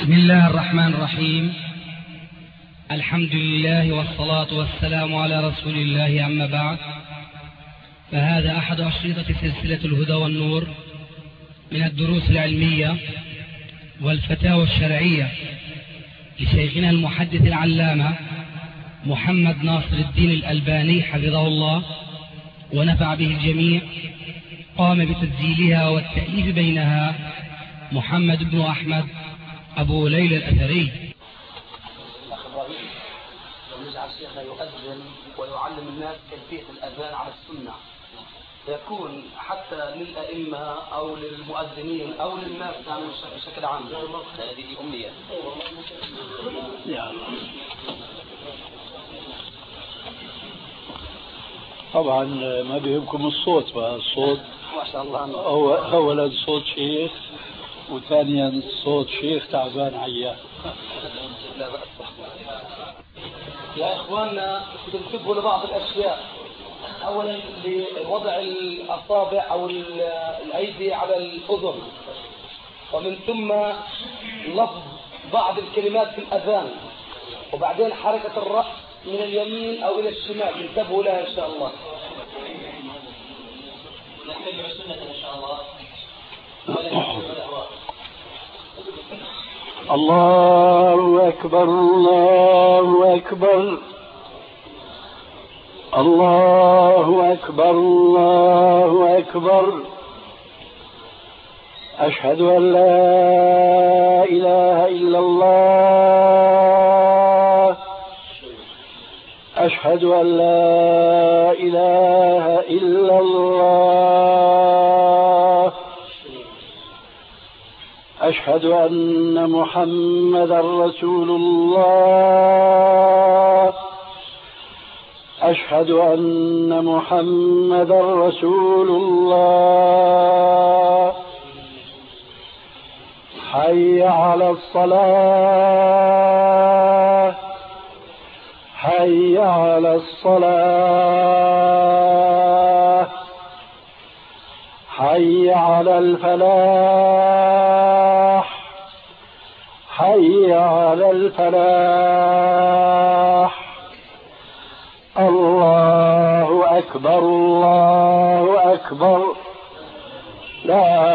بسم الله الرحمن الرحيم. الحمد لله والصلاة والسلام على رسول الله، أما بعد، فهذا أحد أشرطة سلسلة الهدى والنور من الدروس العلمية والفتاوى الشرعية لشيخنا المحدث العلامة محمد ناصر الدين الألباني حفظه الله ونفع به الجميع. قام بتسجيلها والتأليف بينها محمد بن أحمد أبو ليلى الأثري. ونجعل شيخنا يؤذن ويعلم الناس كيفية الأذان على السنة، يكون حتى للأئمة أو للمؤذنين أو للناس بشكل عام. هذه أمنية. طبعا ما بيهمكم الصوت بقى. الصوت ما شاء الله. أولا صوت شيخ، وثانيا صوت شيخ تعبان عيان. لا بأس. يا إخواننا تنتبهوا لبعض الأشياء. أولا لوضع الأصابع أو الأيدي على الأذن، ومن ثم لفظ بعض الكلمات في الأذان، وبعدين حركة الرأس من اليمين أو إلى الشمال. انتبهوا لها إن شاء الله. نتبع السنة إن شاء الله. الله أكبر الله أكبر الله أكبر الله أكبر. أشهد أن لا إله إلا الله. أشهد أن لا إله إلا الله. أشهد أن محمدا رسول الله. أشهد أن محمدا رسول الله. حي على الصلاة. حي على الصلاة. حي على الفلاح. حي على الفلاح. الله أكبر الله أكبر. لا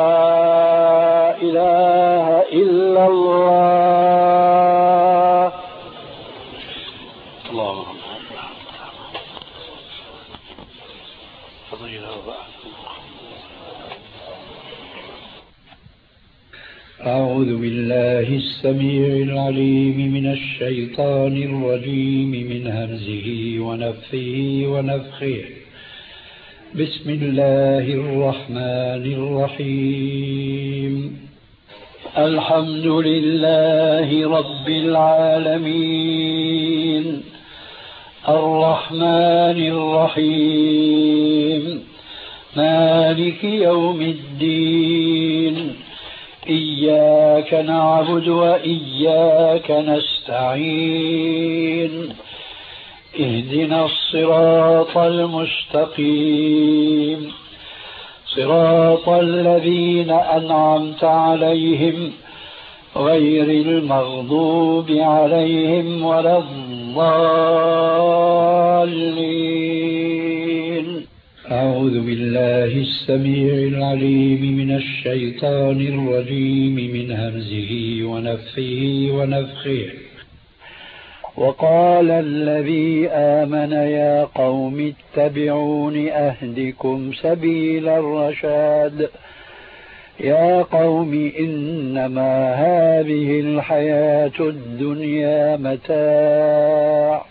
إله إلا الله. اللهم أعوذ بالله السميع العليم من الشيطان الرجيم من همزه ونفثه ونفخه. بسم الله الرحمن الرحيم. الحمد لله رب العالمين الرحمن الرحيم مالك يوم الدين. إياك نعبد وإياك نستعين. اهدنا الصراط المستقيم صراط الذين أنعمت عليهم غير المغضوب عليهم ولا الضالين. أعوذ بالله السميع العليم من الشيطان الرجيم من همزه ونفثه ونفخه. وقال الذي آمن يا قوم اتبعون أهدكم سبيل الرشاد. يا قوم إنما هذه الحياة الدنيا متاع،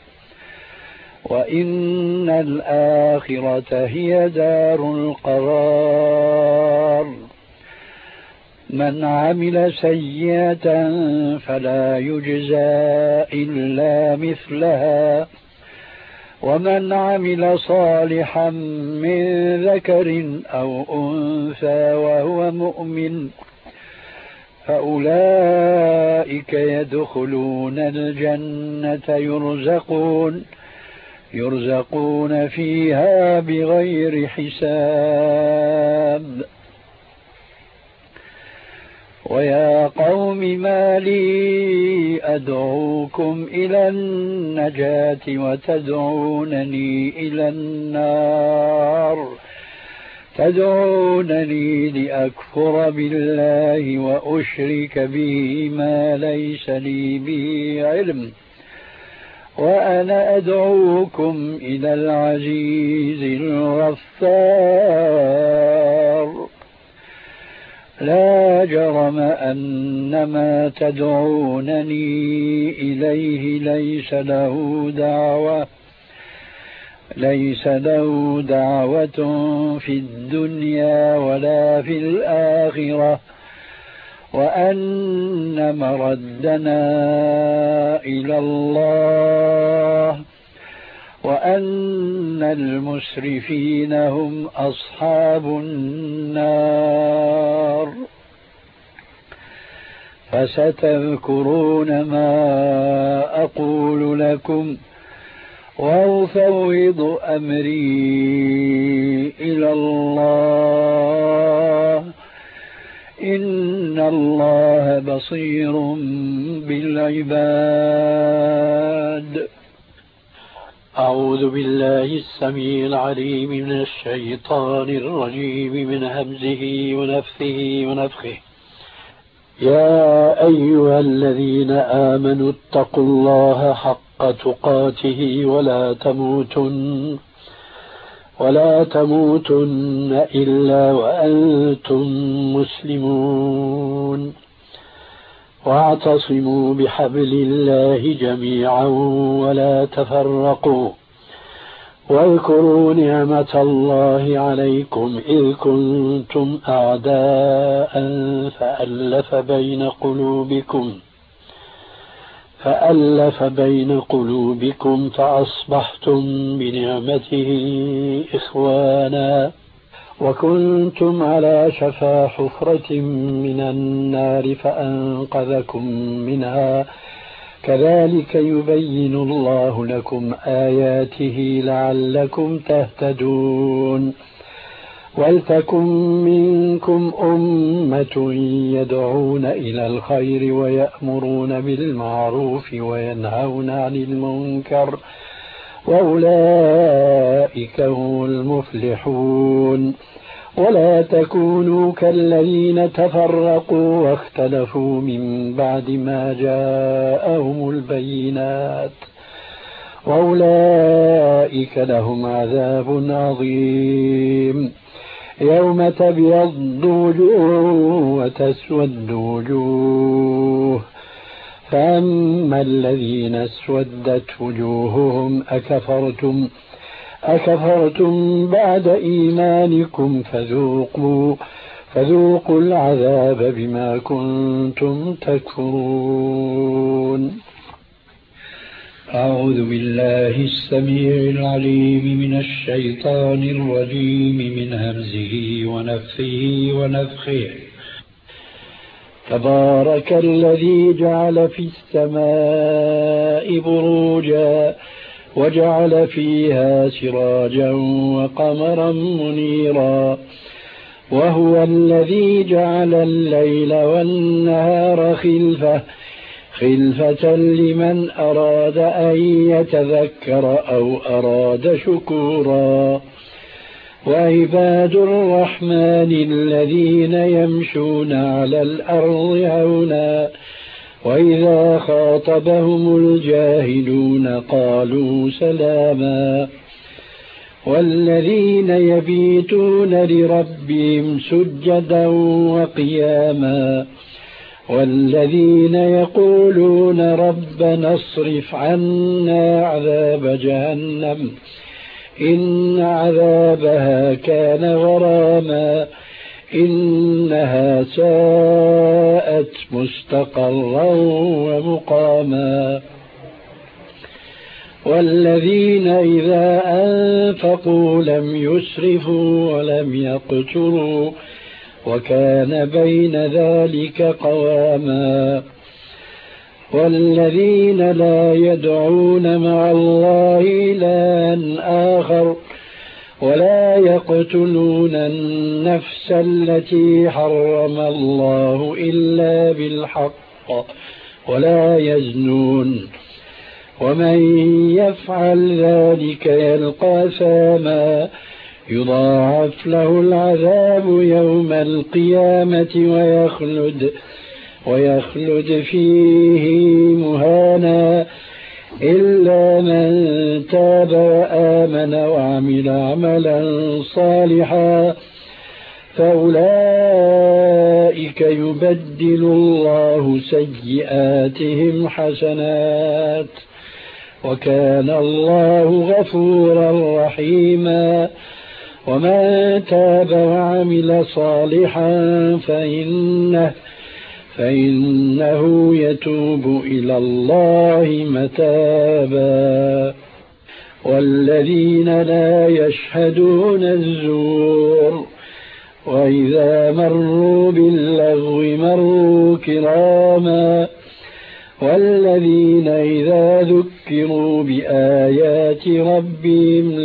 وإن الآخرة هي دار القرار. من عمل سيئة فلا يجزى إلا مثلها، ومن عمل صالحا من ذكر أو أنثى وهو مؤمن فأولئك يدخلون الجنة يرزقون فيها بغير حساب. ويا قوم ما لي أدعوكم إلى النجاة وتدعونني إلى النار تدعونني لأكفر بالله وأشرك به ما ليس لي به علم وأنا أدعوكم إلى العزيز الغفار لا جرم أن ما تدعونني إليه ليس له دعوة في الدنيا ولا في الآخرة وأن مردنا إلى الله وأن المسرفين هم أصحاب النار فستذكرون ما أقول لكم وأفوض أمري إلى الله إن الله بصير بالعباد. أعوذ بالله السميع العليم من الشيطان الرجيم من همزه ونفثه ونفخه. يا أيها الذين آمنوا اتقوا الله حق تقاته ولا تموتن إلا وأنتم مسلمون واعتصموا بحبل الله جميعا ولا تفرقوا واذكروا نعمة الله عليكم إذ كنتم أعداء فألف بين قلوبكم فأصبحتم بنعمته إخوانا وكنتم على شفا حفرة من النار فأنقذكم منها كذلك يبين الله لكم آياته لعلكم تهتدون ولتكن منكم أمة يدعون إلى الخير ويأمرون بالمعروف وينهون عن المنكر وأولئك هم المفلحون ولا تكونوا كالذين تفرقوا واختلفوا من بعد ما جاءهم البينات وأولئك لهم عذاب عظيم يوم تبيض وجوه وتسود وجوه فأما الذين اسودت وجوههم أكفرتم بعد إيمانكم فذوقوا العذاب بما كنتم تكفرون. أعوذ بالله السميع العليم من الشيطان الرجيم من همزه ونفثه ونفخه. تبارك الذي جعل في السماء بروجا وجعل فيها سراجا وقمرا منيرا وهو الذي جعل الليل والنهار خلفة لمن أراد أن يتذكر أو أراد شكورا وعباد الرحمن الذين يمشون على الأرض هونا وإذا خاطبهم الجاهلون قالوا سلاما والذين يبيتون لربهم سجدا وقياما والذين يقولون ربنا اصرف عنا عذاب جهنم إن عذابها كان غراما إنها ساءت مستقرا ومقاما والذين إذا أنفقوا لم يسرفوا ولم يقتروا وكان بين ذلك قواما والذين لا يدعون مع الله إلها آخر ولا يقتلون النفس التي حرم الله إلا بالحق ولا يزنون ومن يفعل ذلك يلقى أثاما يضاعف له العذاب يوم القيامة ويخلد فيه مهانا إلا من تاب وآمن وعمل عملا صالحا فأولئك يبدل الله سيئاتهم حسنات وكان الله غفورا رحيما ومن تاب وعمل صالحا فإنه يتوب إلى الله متابا والذين لا يشهدون الزور وإذا مروا باللغو مروا كراما والذين إذا ذكروا بآيات ربهم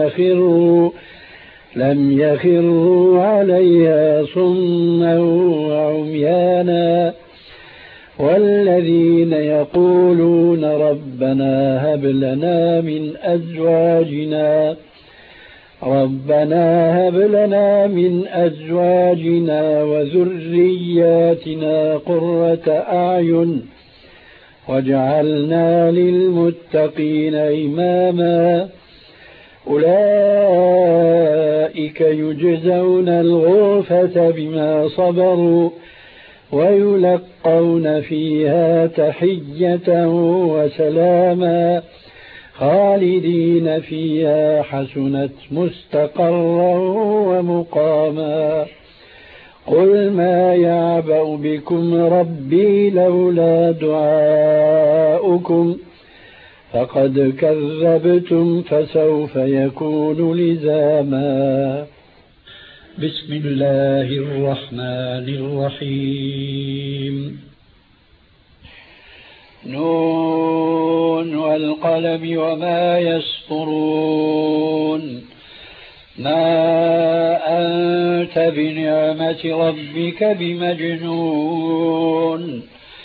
لم يخروا عليها صما وعميانا والذين يقولون ربنا هب لنا من أزواجنا وذرياتنا قرة أعين واجعلنا للمتقين إماما أولئك يجزون الغرفة بما صبروا ويلقون فيها تحية وسلاما خالدين فيها حسنت مستقرا ومقاما قل ما يعبأ بكم ربي لولا دعاؤكم فقد كذبتم فسوف يكون لزاما بسم الله الرحمن الرحيم نون والقلم وما يسطرون ما أنت بنعمة ربك بمجنون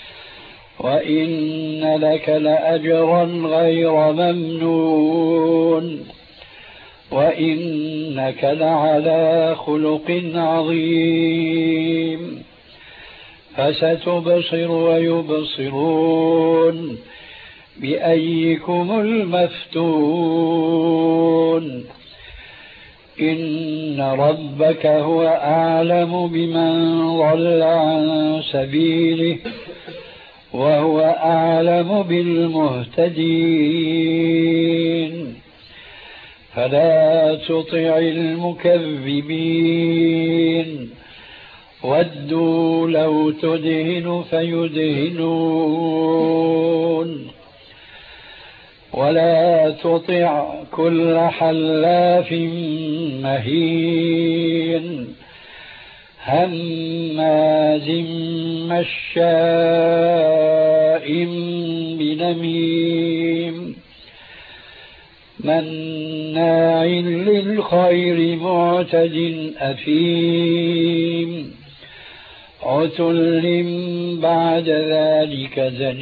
وإن لك لأجرا غير ممنون وإنك لعلى خلق عظيم فستبصر ويبصرون بأيكم المفتون إن ربك هو أعلم بمن ضل عن سبيله وهو أعلم بالمهتدين فلا تطع المكذبين ودوا لو تدهن فيدهنون ولا تطع كل حلاف مهين هماز مشاء بنميم مناع للخير معتد أثيم عتل بعد ذلك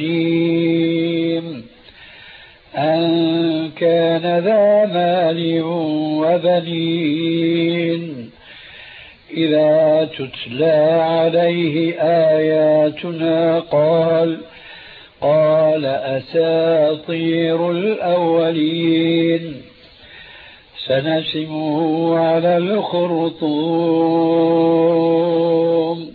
زنيم أن كان ذا مال وبنين إذا تتلى عليه آياتنا قال أساطير الأولين سنسمه على الخرطوم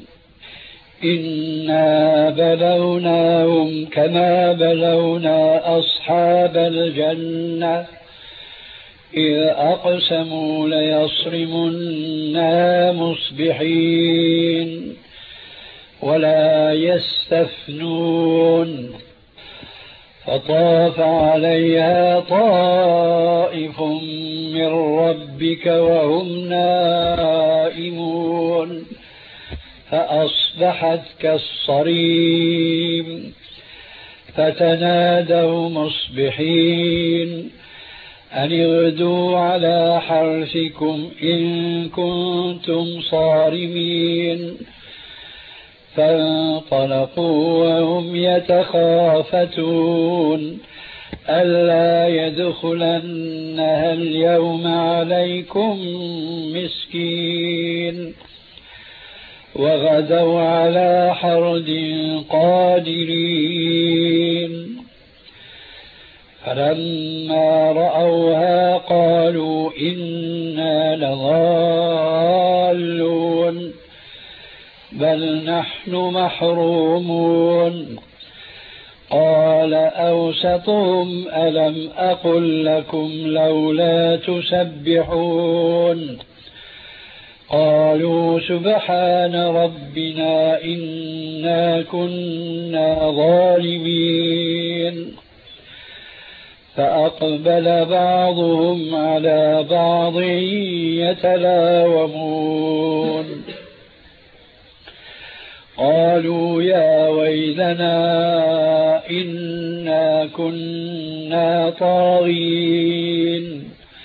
إنا بلوناهم كما بلونا أصحاب الجنة إذ أقسموا ليصرمنها مصبحين ولا يستثنون فطاف عليها طائف من ربك وهم نائمون فأصبحت كالصريم فتنادوا مصبحين أن اغدوا على حرثكم إن كنتم صارمين. فانطلقوا وهم يتخافتون ألا يدخلنها اليوم عليكم مسكين. وغدوا على حرد قادرين. فلما رأوها قالوا إنا لضالون بل نحن محرومون. قال أوسطهم ألم أقل لكم لولا تسبحون. قالوا سبحان ربنا إنا كنا ظالمين. فأقبل بعضهم على بعض يتلاومون. قالوا يا ويلنا إنا كنا طاغين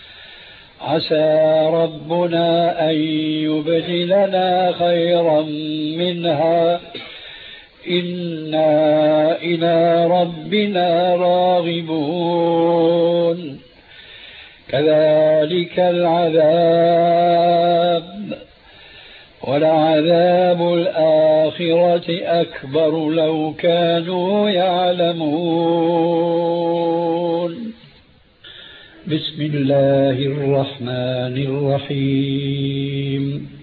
عسى ربنا أن يبدلنا خيرا منها إنا إلى ربنا راغبون. كذلك العذاب ولعذاب الآخرة أكبر لو كانوا يعلمون. بسم الله الرحمن الرحيم.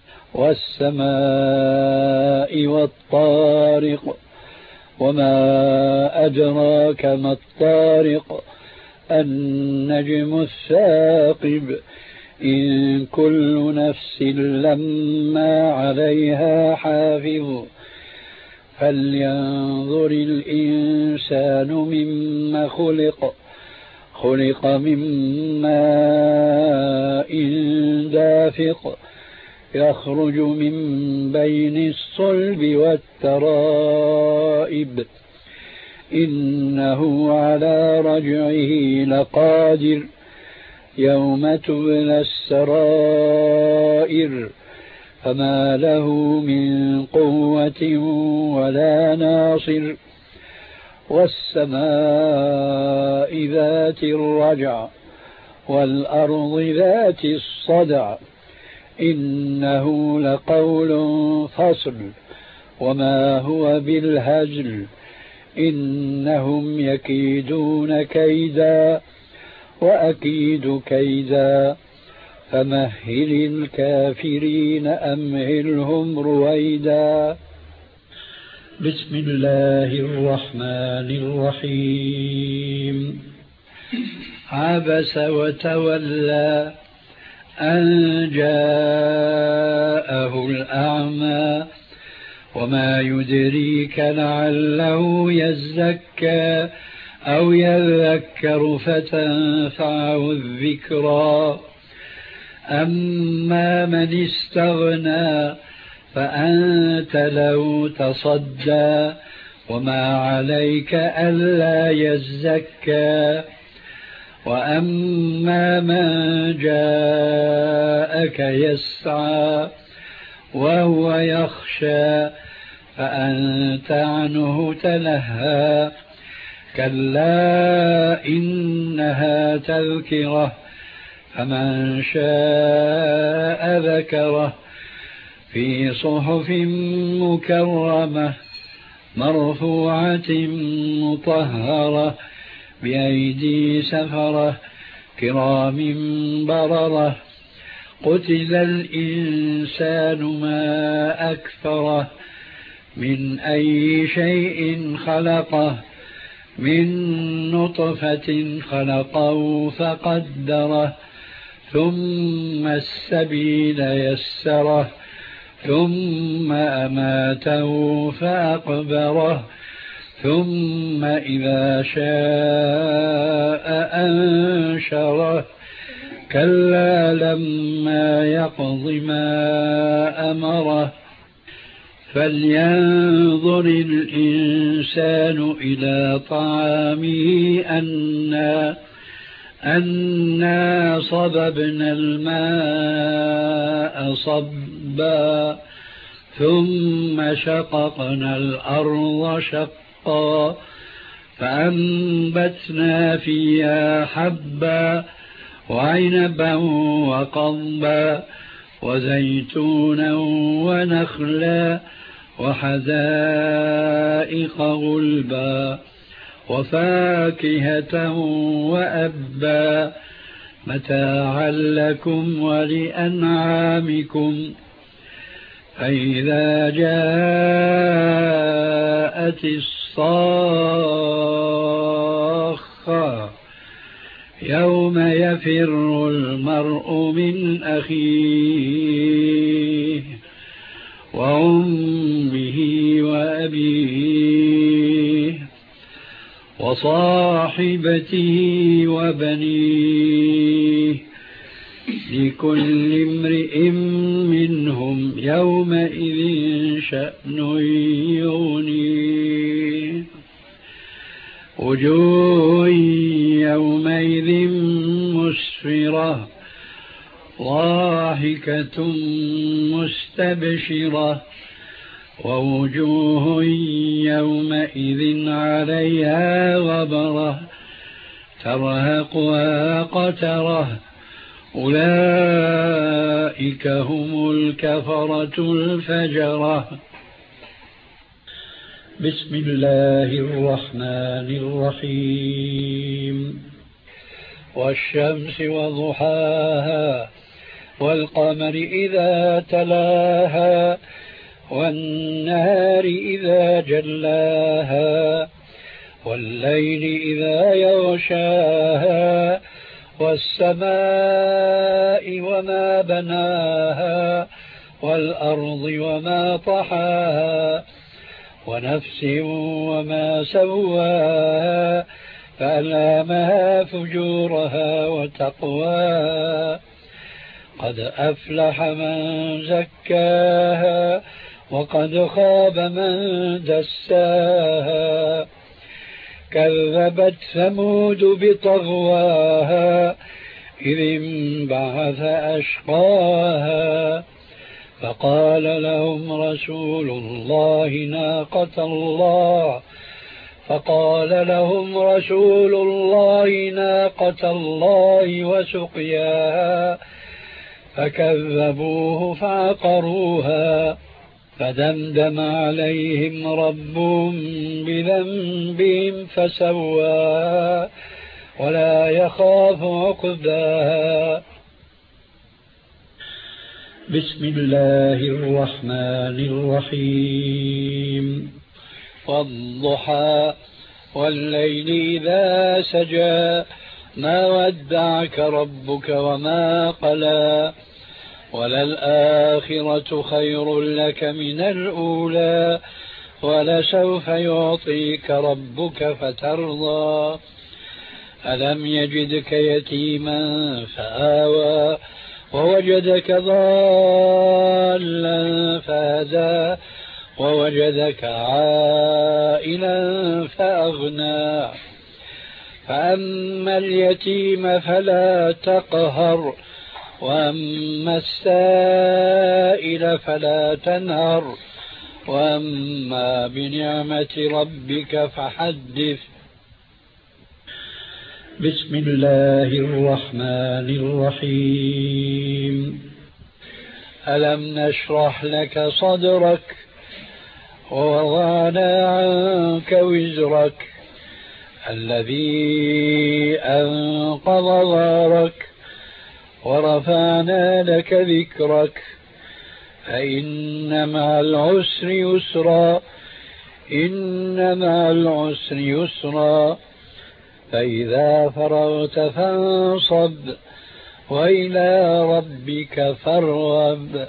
والسماء والطارق وما أدراك ما الطارق النجم الثاقب إن كل نفس لما عليها حافظ. فلينظر الإنسان مما خلق. خلق من ماء دافق يخرج من بين الصلب والترائب إنه على رجعه لقادر يوم تبلى السرائر فما له من قوة ولا ناصر. والسماء ذات الرجع والأرض ذات الصدع إنه لقول فصل وما هو بالهزل. إنهم يكيدون كيدا وأكيد كيدا فمهل الكافرين أمهلهم رويدا. بسم الله الرحمن الرحيم. عبس وتولى أن جاءه الأعمى وما يدريك لعله يزكى أو يذكر فتنفعه الذكرى. أما من استغنى فأنت له تصدى وما عليك ألا يزكى. وأما من جاءك يسعى وهو يخشى فأنت عنه تلهى. كلا إنها تذكرة فمن شاء ذكره في صحف مكرمة مرفوعة مطهرة بأيدي سفرة كرام بررة. قتل الإنسان ما أكفره من أي شيء خلقه من نطفة خلقه فقدره ثم السبيل يسره ثم أماته فأقبره ثم إذا شاء أنشره. كلا لما يقض ما أمره. فلينظر الإنسان إلى طعامه أنا صببنا الماء صبا ثم شققنا الأرض شقا فأنبتنا فيها حبا وعنبا وقضبا وزيتونا ونخلا وحدائق غلبا وفاكهة وأبا متاعا لكم ولأنعامكم فإذا جاءت الصاخة يوم يفر المرء من أخيه وأمه وأبيه وصاحبته وبنيه لكل امرئ منهم يومئذ شأن يغنيه وجوه يومئذ مسفرة ضاحكة مستبشرة ووجوه يومئذ عليها غبرة ترهقها قترة أولئك هم الكفرة الفجرة. بسم الله الرحمن الرحيم والشمس وضحاها والقمر إذا تلاها والنهار إذا جلاها والليل إذا يغشاها والسماء وما بناها والأرض وما طحاها ونفس وما سواها فألهمها فجورها وتقواها قد أفلح من زكاها وقد خاب من دساها كذبت ثمود بطغواها إذ انبعث أشقاها فقال لهم رسول الله ناقة الله وسقياها فكذبوه فعقروها فدمدم عليهم ربهم بذنبهم فسواها ولا يخاف عقباها. بسم الله الرحمن الرحيم والضحى والليل إذا سجى ما ودعك ربك وما قلى وللآخرة خير لك من الأولى ولسوف يعطيك ربك فترضى ألم يجدك يتيما فآوى ووجدك ضالا فهدى ووجدك عائلا فأغنى فأما اليتيم فلا تقهر وأما السائل فلا تنهر وأما بنعمة ربك فحدث. بسم الله الرحمن الرحيم ألم نشرح لك صدرك ووضعنا عنك وزرك الذي أنقض ظهرك ورفعنا لك ذكرك فإن مع العسر يسرا فإذا فرغت فانصب وإلى ربك فارغب.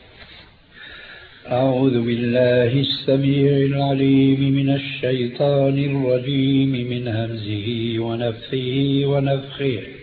أعوذ بالله السميع العليم من الشيطان الرجيم من همزه ونفثه ونفخه.